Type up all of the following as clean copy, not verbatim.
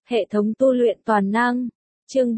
Hệ thống tu luyện toàn năng. Chương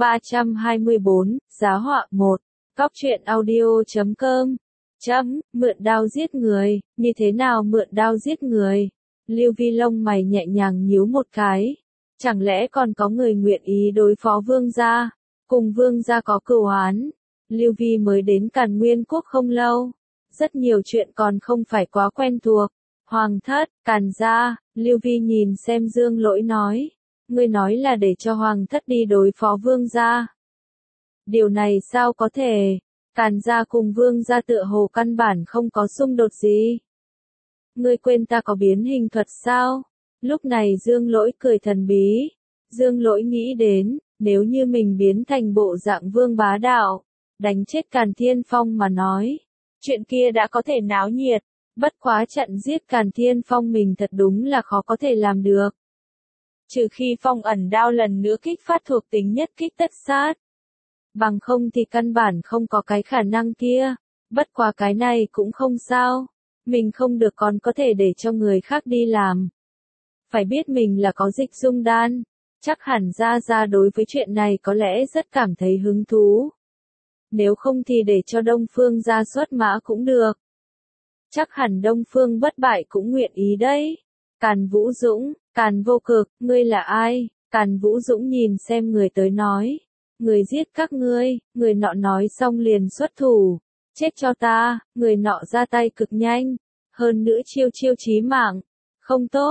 324, Giá họa 1. Cóc truyện audio.com. Mượn đao giết người, như thế nào mượn đao giết người? Lưu Vi lông mày nhẹ nhàng nhíu một cái. Chẳng lẽ còn có người nguyện ý đối phó vương gia, cùng vương gia có cửu oán? Lưu Vi mới đến Càn Nguyên Quốc không lâu, rất nhiều chuyện còn không phải quá quen thuộc. Hoàng thất, Càn gia, Lưu Vi nhìn xem Dương Lỗi nói. Ngươi nói là để cho Hoàng thất đi đối phó vương gia. Điều này sao có thể? Càn gia cùng vương gia tựa hồ căn bản không có xung đột gì. Ngươi quên ta có biến hình thuật sao? Lúc này Dương Lỗi cười thần bí. Dương Lỗi nghĩ đến, nếu như mình biến thành bộ dạng vương bá đạo, đánh chết Càn Thiên Phong mà nói, chuyện kia đã có thể náo nhiệt. Bất quá trận giết Càn Thiên Phong mình thật đúng là khó có thể làm được. Trừ khi phong ẩn đao lần nữa kích phát thuộc tính nhất kích tất sát. Bằng không thì căn bản không có cái khả năng kia. Bất quá cái này cũng không sao. Mình không được còn có thể để cho người khác đi làm. Phải biết mình là có dịch dung đan. Chắc hẳn ra đối với chuyện này có lẽ rất cảm thấy hứng thú. Nếu không thì để cho Đông Phương ra xuất mã cũng được. Chắc hẳn Đông Phương bất bại cũng nguyện ý đấy. Càn Vũ Dũng, Càn Vô Cực, ngươi là ai? Càn Vũ Dũng nhìn xem người tới nói. Người giết các ngươi, người nọ nói xong liền xuất thủ. Chết cho ta, người nọ ra tay cực nhanh. Hơn nữa chiêu chí mạng. Không tốt,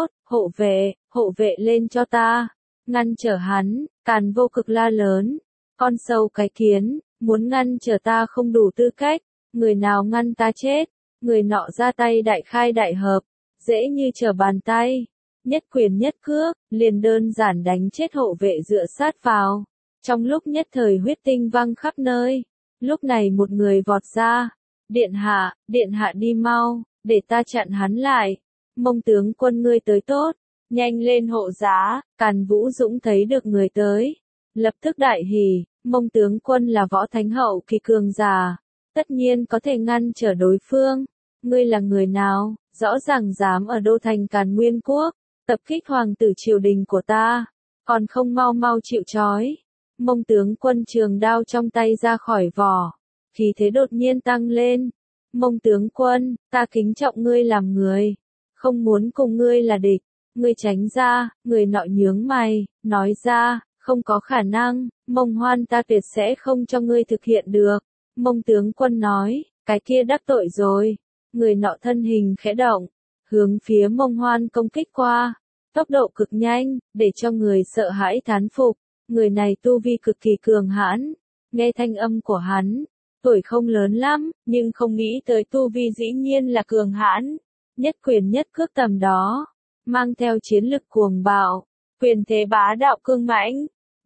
hộ vệ lên cho ta. Ngăn trở hắn, Càn Vô Cực la lớn. Con sâu cái kiến, muốn ngăn trở ta không đủ tư cách. Người nào ngăn ta chết? Người nọ ra tay đại khai đại hợp. Dễ như trở bàn tay. Nhất quyền nhất cước, liền đơn giản đánh chết hộ vệ dựa sát vào. Trong lúc nhất thời huyết tinh văng khắp nơi. Lúc này một người vọt ra. Điện hạ đi mau, để ta chặn hắn lại. Mông tướng quân ngươi tới tốt. Nhanh lên hộ giá. Càn Vũ Dũng thấy được người tới. Lập tức đại hỉ. Mông tướng quân là võ thánh hậu kỳ cường giả. Tất nhiên có thể ngăn trở đối phương. Ngươi là người nào? Rõ ràng dám ở đô thành Càn Nguyên Quốc, tập kích hoàng tử triều đình của ta, còn không mau chịu trói. Mông tướng quân trường đao trong tay ra khỏi vỏ, khí thế đột nhiên tăng lên. Mông tướng quân, ta kính trọng ngươi làm người, không muốn cùng ngươi là địch, ngươi tránh ra. Người nọ nhướng mày, nói ra, không có khả năng, Mông Hoan ta tuyệt sẽ không cho ngươi thực hiện được. Mông tướng quân nói, cái kia đắc tội rồi. Người nọ thân hình khẽ động, hướng phía Mông Hoan công kích qua, tốc độ cực nhanh, để cho người sợ hãi thán phục. Người này tu vi cực kỳ cường hãn, nghe thanh âm của hắn, tuổi không lớn lắm, nhưng không nghĩ tới tu vi dĩ nhiên là cường hãn, nhất quyền nhất cước tầm đó, mang theo chiến lực cuồng bạo, quyền thế bá đạo cương mãnh,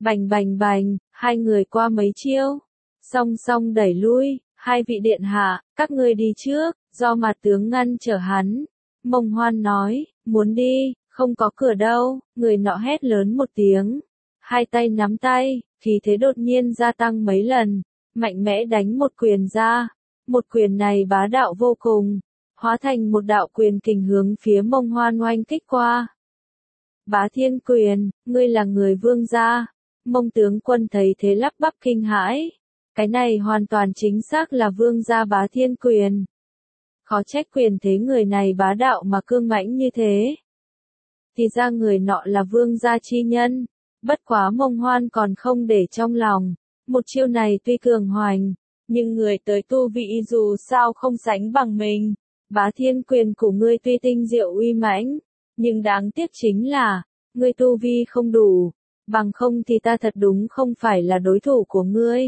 bành, hai người qua mấy chiêu, song đẩy lui. Hai vị điện hạ, các ngươi đi trước, do mặt tướng ngăn trở hắn. Mông Hoan nói, muốn đi, không có cửa đâu. Người nọ hét lớn một tiếng. Hai tay nắm tay, khí thế đột nhiên gia tăng mấy lần. Mạnh mẽ đánh một quyền ra. Một quyền này bá đạo vô cùng. Hóa thành một đạo quyền kình hướng phía Mông Hoan oanh kích qua. Bá Thiên Quyền, ngươi là người vương gia. Mông tướng quân thấy thế lắp bắp kinh hãi. Cái này hoàn toàn chính xác là vương gia Bá Thiên Quyền. Khó trách quyền thế người này bá đạo mà cương mãnh như thế. Thì ra người nọ là vương gia chi nhân. Bất quá Mông Hoan còn không để trong lòng. Một chiêu này tuy cường hoành, nhưng người tới tu vị dù sao không sánh bằng mình. Bá Thiên Quyền của ngươi tuy tinh diệu uy mãnh, nhưng đáng tiếc chính là, ngươi tu vi không đủ. Bằng không thì ta thật đúng không phải là đối thủ của ngươi.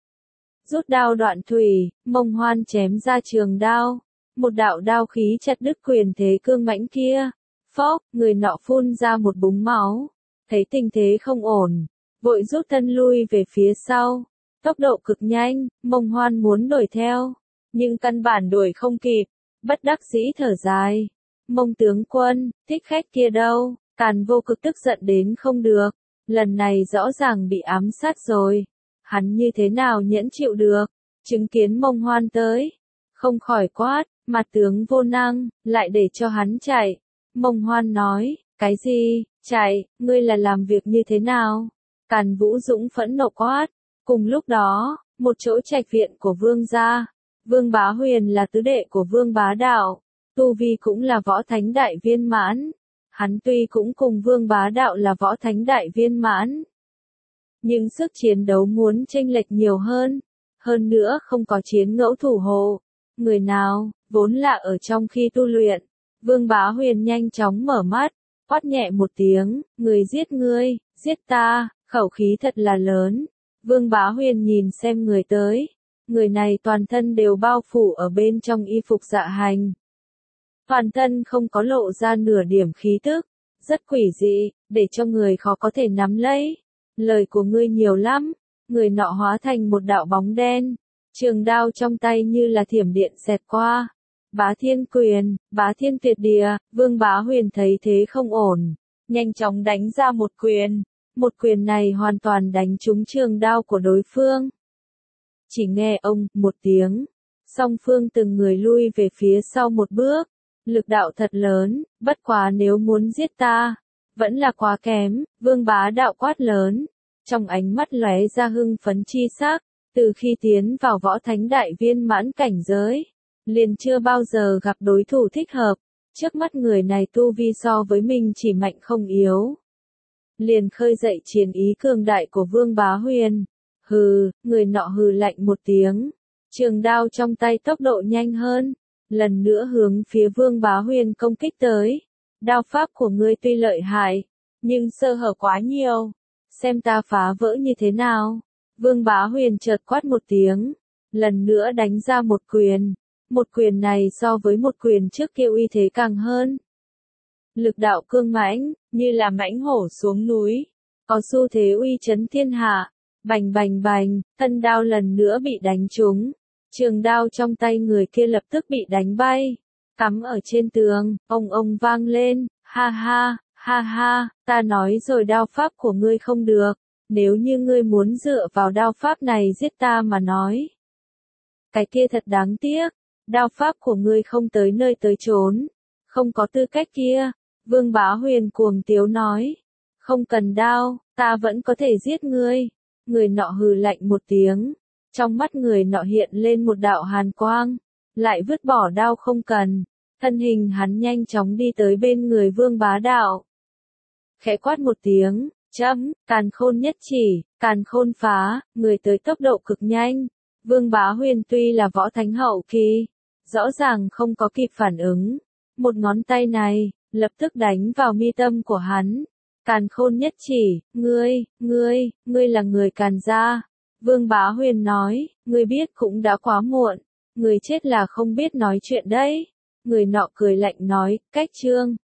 Rút đao đoạn thủy, Mông Hoan chém ra trường đao. Một đạo đao khí chặt đứt quyền thế cương mãnh kia. Phốc, người nọ phun ra một búng máu. Thấy tình thế không ổn, vội rút thân lui về phía sau. Tốc độ cực nhanh, Mông Hoan muốn đuổi theo. Nhưng căn bản đuổi không kịp, bất đắc dĩ thở dài. Mông tướng quân, thích khách kia đâu? Càn Vô Cực tức giận đến không được. Lần này rõ ràng bị ám sát rồi. Hắn như thế nào nhẫn chịu được, chứng kiến Mông Hoan tới, không khỏi quát, mặt tướng vô năng, lại để cho hắn chạy. Mông Hoan nói, Cái gì, chạy, ngươi là làm việc như thế nào? Càn Vũ Dũng phẫn nộ quát. Cùng lúc đó, một chỗ trạch viện của Vương gia. Vương Bá Huyền là tứ đệ của Vương Bá Đạo. Tu vi cũng là võ thánh đại viên mãn. Hắn tuy cũng cùng Vương Bá Đạo là võ thánh đại viên mãn, nhưng sức chiến đấu muốn chênh lệch nhiều hơn. Hơn nữa không có chiến ngẫu thủ hộ. Người nào, vốn là ở trong khi tu luyện. Vương Bá Huyền nhanh chóng mở mắt, quát nhẹ một tiếng, người giết ngươi, giết ta, khẩu khí thật là lớn. Vương Bá Huyền nhìn xem người tới. Người này toàn thân đều bao phủ ở bên trong y phục dạ hành. Toàn thân không có lộ ra nửa điểm khí tức, rất quỷ dị, để cho người khó có thể nắm lấy. Lời của ngươi nhiều lắm. Người nọ hóa thành một đạo bóng đen, trường đao trong tay như là thiểm điện xẹt qua. Bá Thiên Quyền, Bá Thiên Tuyệt Địa. Vương Bá Huyền thấy thế không ổn, nhanh chóng đánh ra một quyền. Một quyền này hoàn toàn đánh trúng trường đao của đối phương. Chỉ nghe ông một tiếng, song phương từng người lui về phía sau một bước. Lực đạo thật lớn, bất quá nếu muốn giết ta, vẫn là quá kém. Vương Bá Đạo quát lớn, trong ánh mắt lóe ra hưng phấn chi sắc. Từ khi tiến vào võ thánh đại viên mãn cảnh giới, liền chưa bao giờ gặp đối thủ thích hợp. Trước mắt người này tu vi so với mình chỉ mạnh không yếu, liền khơi dậy chiến ý cường đại của Vương Bá Huyền. Hừ, người nọ hừ lạnh một tiếng, trường đao trong tay tốc độ nhanh hơn, lần nữa hướng phía Vương Bá Huyền công kích tới. Đao pháp của ngươi tuy lợi hại, nhưng sơ hở quá nhiều, xem ta phá vỡ như thế nào. Vương Bá Huyền chợt quát một tiếng, lần nữa đánh ra một quyền. Một quyền này so với một quyền trước kia uy thế càng hơn. Lực đạo cương mãnh, như là mãnh hổ xuống núi, có xu thế uy chấn thiên hạ. Bành bành bành, thân đao lần nữa bị đánh trúng. Trường đao trong tay người kia lập tức bị đánh bay, cắm ở trên tường, ông vang lên, ha ha, ta nói rồi đao pháp của ngươi không được, nếu như ngươi muốn dựa vào đao pháp này giết ta mà nói. Cái kia thật đáng tiếc, đao pháp của ngươi không tới nơi tới chốn, không có tư cách kia. Vương Bá Huyền cuồng tiếu nói, không cần đao, ta vẫn có thể giết ngươi. Người nọ hừ lạnh một tiếng, trong mắt người nọ hiện lên một đạo hàn quang, lại vứt bỏ đao không cần. Thân hình hắn nhanh chóng đi tới bên người Vương Bá Đạo. Khẽ quát một tiếng, càn khôn nhất chỉ, càn khôn phá, người tới tốc độ cực nhanh. Vương Bá Huyền tuy là võ thánh hậu kỳ, rõ ràng không có kịp phản ứng. Một ngón tay này, lập tức đánh vào mi tâm của hắn. Càn khôn nhất chỉ, ngươi là người Càn gia. Vương Bá Huyền nói, ngươi biết cũng đã quá muộn, người chết là không biết nói chuyện đấy. Người nọ cười lạnh nói, cách trương.